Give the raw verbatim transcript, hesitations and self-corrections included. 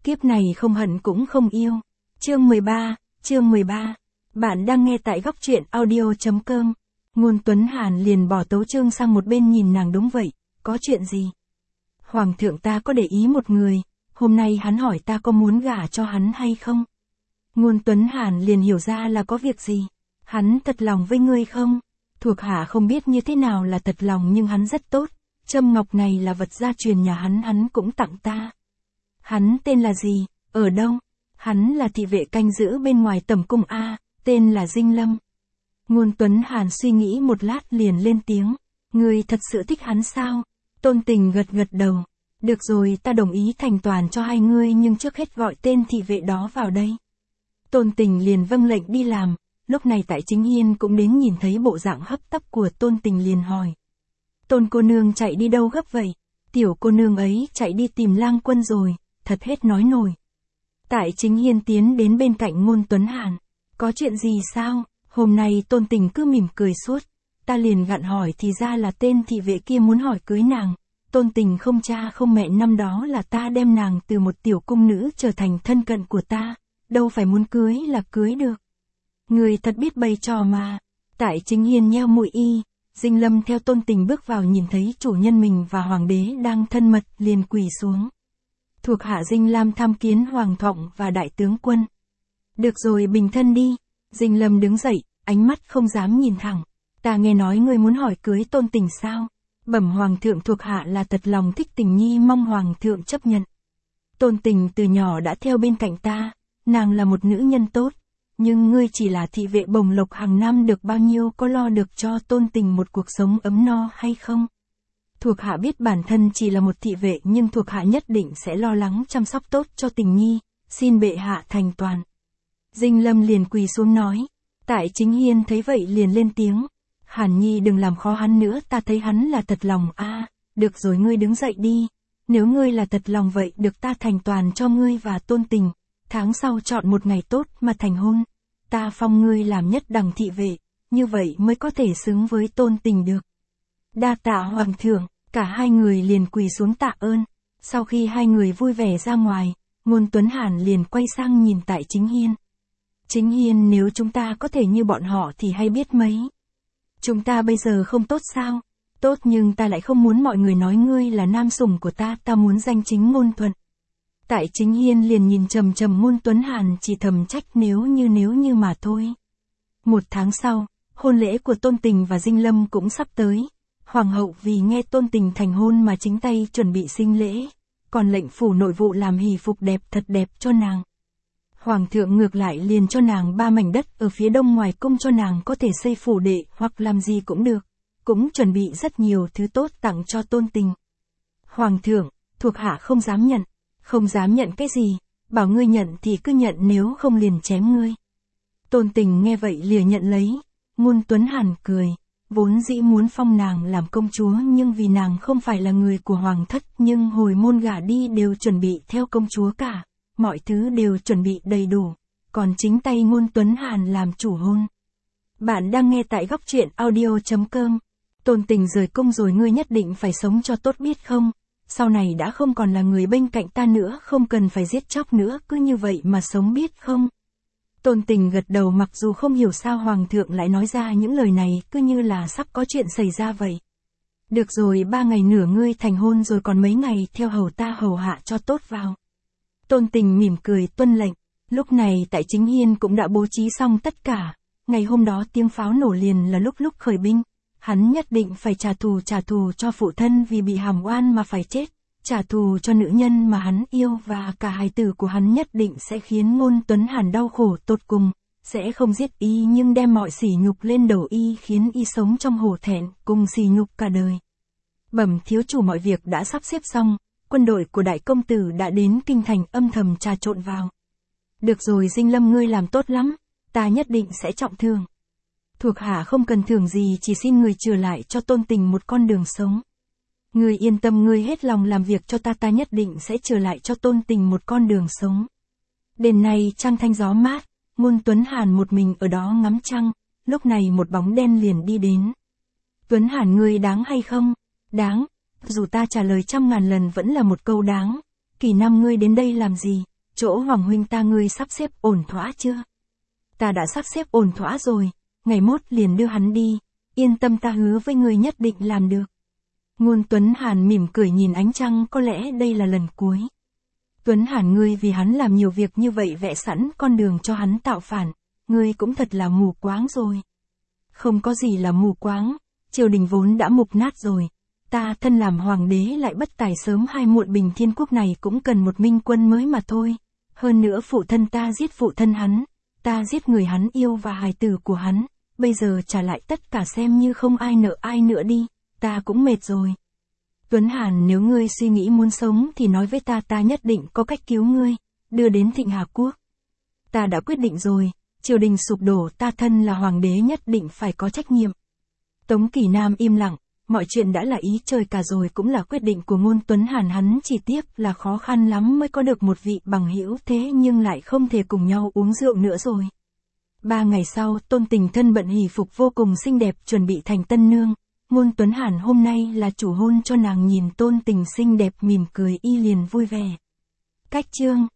Kiếp này không hận cũng không yêu. Chương mười ba, chương mười ba. Bạn đang nghe tại góc truyện audio chấm com. Ngôn Tuấn Hàn liền bỏ tấu chương sang một bên nhìn nàng. Đúng vậy, có chuyện gì? Hoàng thượng ta có để ý một người, hôm nay hắn hỏi ta có muốn gả cho hắn hay không? Ngôn Tuấn Hàn liền hiểu ra là có việc gì. Hắn thật lòng với ngươi không? Thuộc hạ không biết như thế nào là thật lòng nhưng hắn rất tốt. Châm ngọc này là vật gia truyền nhà hắn, hắn cũng tặng ta. Hắn tên là gì, ở đâu? Hắn là thị vệ canh giữ bên ngoài tẩm cung A, tên là Dinh Lâm. Ngôn Tuấn Hàn suy nghĩ một lát liền lên tiếng. Ngươi thật sự thích hắn sao? Tôn Tình gật gật đầu. Được rồi, ta đồng ý thành toàn cho hai ngươi, nhưng trước hết gọi tên thị vệ đó vào đây. Tôn Tình liền vâng lệnh đi làm. Lúc này tại Chính Hiên cũng đến, nhìn thấy bộ dạng hấp tấp của Tôn Tình liền hỏi. Tôn cô nương chạy đi đâu gấp vậy? Tiểu cô nương ấy chạy đi tìm Lang Quân rồi, thật hết nói nổi. Tại Chính Hiên tiến đến bên cạnh Ngôn Tuấn Hàn. Có chuyện gì sao? Hôm nay Tôn Tình cứ mỉm cười suốt. Ta liền gặn hỏi thì ra là tên thị vệ kia muốn hỏi cưới nàng. Tôn Tình không cha không mẹ, năm đó là ta đem nàng từ một tiểu cung nữ trở thành thân cận của ta. Đâu phải muốn cưới là cưới được. Người thật biết bày trò mà. Tại Chính Hiên nheo mũi y. Dinh Lâm theo Tôn Tình bước vào, nhìn thấy chủ nhân mình và hoàng đế đang thân mật liền quỳ xuống. Thuộc hạ Dinh Lam tham kiến hoàng thượng và đại tướng quân. Được rồi, bình thân đi. Dinh Lâm đứng dậy, ánh mắt không dám nhìn thẳng. Ta nghe nói ngươi muốn hỏi cưới Tôn Tình sao? Bẩm hoàng thượng, thuộc hạ là thật lòng thích Tình nhi, mong hoàng thượng chấp nhận. Tôn Tình từ nhỏ đã theo bên cạnh ta, nàng là một nữ nhân tốt. Nhưng ngươi chỉ là thị vệ bồng lộc hàng năm được bao nhiêu, có lo được cho Tôn Tình một cuộc sống ấm no hay không? Thuộc hạ biết bản thân chỉ là một thị vệ, nhưng thuộc hạ nhất định sẽ lo lắng chăm sóc tốt cho Tình nhi, xin bệ hạ thành toàn. Dinh Lâm liền quỳ xuống nói. Tại Chính Hiên thấy vậy liền lên tiếng. Hàn nhi đừng làm khó hắn nữa, ta thấy hắn là thật lòng. A, à, được rồi, ngươi đứng dậy đi. Nếu ngươi là thật lòng vậy, được ta thành toàn cho ngươi và Tôn Tình. Tháng sau chọn một ngày tốt mà thành hôn. Ta phong ngươi làm nhất đẳng thị vệ, như vậy mới có thể xứng với Tôn Tình được. Đa tạ hoàng thượng. Cả hai người liền quỳ xuống tạ ơn. Sau khi hai người vui vẻ ra ngoài, Ngôn Tuấn Hàn liền quay sang nhìn tại Chính Hiên. Chính Hiên, nếu chúng ta có thể như bọn họ thì hay biết mấy. Chúng ta bây giờ không tốt sao? Tốt, nhưng ta lại không muốn mọi người nói ngươi là nam sủng của ta, ta muốn danh chính ngôn thuận. Tại Chính Hiên liền nhìn trầm trầm Ngôn Tuấn Hàn, chỉ thầm trách nếu như nếu như mà thôi. Một tháng sau, hôn lễ của Tôn Tình và Dinh Lâm cũng sắp tới. Hoàng hậu vì nghe Tôn Tình thành hôn mà chính tay chuẩn bị sinh lễ, còn lệnh phủ nội vụ làm hỷ phục đẹp thật đẹp cho nàng. Hoàng thượng ngược lại liền cho nàng ba mảnh đất ở phía đông ngoài cung cho nàng có thể xây phủ đệ hoặc làm gì cũng được, cũng chuẩn bị rất nhiều thứ tốt tặng cho Tôn Tình. Hoàng thượng, thuộc hạ không dám nhận. Không dám nhận cái gì? Bảo ngươi nhận thì cứ nhận, nếu không liền chém ngươi. Tôn Tình nghe vậy lìa nhận lấy. Ngôn Tuấn Hàn cười. Vốn dĩ muốn phong nàng làm công chúa, nhưng vì nàng không phải là người của hoàng thất, nhưng hồi môn gả đi đều chuẩn bị theo công chúa cả. Mọi thứ đều chuẩn bị đầy đủ. Còn chính tay Ngôn Tuấn Hàn làm chủ hôn. Bạn đang nghe tại góc truyện audio chấm com. Tôn Tình rời cung rồi, ngươi nhất định phải sống cho tốt biết không? Sau này đã không còn là người bên cạnh ta nữa, không cần phải giết chóc nữa, cứ như vậy mà sống biết không? Tôn Tình gật đầu, mặc dù không hiểu sao hoàng thượng lại nói ra những lời này, cứ như là sắp có chuyện xảy ra vậy. Được rồi, ba ngày nữa ngươi thành hôn rồi, còn mấy ngày theo hầu ta hầu hạ cho tốt vào. Tôn Tình mỉm cười tuân lệnh. Lúc này tại Chính Hiên cũng đã bố trí xong tất cả. Ngày hôm đó tiếng pháo nổ liền là lúc lúc khởi binh. Hắn nhất định phải trả thù, trả thù cho phụ thân vì bị hàm oan mà phải chết, trả thù cho nữ nhân mà hắn yêu, và cả hài tử của hắn nhất định sẽ khiến Ngôn Tuấn Hàn đau khổ tột cùng, sẽ không giết y nhưng đem mọi sỉ nhục lên đầu y, khiến y sống trong hổ thẹn, cùng sỉ nhục cả đời. Bẩm thiếu chủ, mọi việc đã sắp xếp xong, quân đội của đại công tử đã đến kinh thành, âm thầm trà trộn vào. Được rồi Dinh Lâm, ngươi làm tốt lắm, ta nhất định sẽ trọng thưởng. Thuộc hạ không cần thưởng gì, chỉ xin người trừ lại cho Tôn Tình một con đường sống. Ngươi yên tâm, ngươi hết lòng làm việc cho ta, ta nhất định sẽ trừ lại cho Tôn Tình một con đường sống. Đêm nay trăng thanh gió mát, Ngôn Tuấn Hàn một mình ở đó ngắm trăng, lúc này một bóng đen liền đi đến. Tuấn Hàn, ngươi đáng hay không? Đáng. Dù ta trả lời trăm ngàn lần vẫn là một câu đáng. Kỳ năm ngươi đến đây làm gì? chỗ Hoàng huynh ta ngươi sắp xếp ổn thỏa chưa? Ta đã sắp xếp ổn thỏa rồi, ngày mốt liền đưa hắn đi, yên tâm ta hứa với ngươi nhất định làm được. Ngôn Tuấn Hàn mỉm cười nhìn ánh trăng, có lẽ đây là lần cuối. Tuấn Hàn ngươi vì hắn làm nhiều việc như vậy vẽ sẵn con đường cho hắn tạo phản, ngươi cũng thật là mù quáng rồi. Không có gì là mù quáng, triều đình vốn đã mục nát rồi. Ta thân làm hoàng đế lại bất tài sớm hay muộn Bình Thiên Quốc này cũng cần một minh quân mới mà thôi. Hơn nữa phụ thân ta giết phụ thân hắn, ta giết người hắn yêu và hài tử của hắn, bây giờ trả lại tất cả xem như không ai nợ ai nữa đi, ta cũng mệt rồi. Tuấn Hàn nếu ngươi suy nghĩ muốn sống thì nói với ta, ta nhất định có cách cứu ngươi, đưa đến Thịnh Hà Quốc. Ta đã quyết định rồi, triều đình sụp đổ ta thân là hoàng đế nhất định phải có trách nhiệm. Tống Kỳ Nam im lặng, mọi chuyện đã là ý trời cả rồi, cũng là quyết định của Ngôn Tuấn Hàn, hắn chỉ tiếc là khó khăn lắm mới có được một vị bằng hữu thế nhưng lại không thể cùng nhau uống rượu nữa rồi. Ba ngày sau, Tôn Tình thân bận hỷ phục vô cùng xinh đẹp chuẩn bị thành tân nương. Ngôn Tuấn Hàn hôm nay là chủ hôn cho nàng, nhìn Tôn Tình xinh đẹp mỉm cười y liền vui vẻ. Cách chương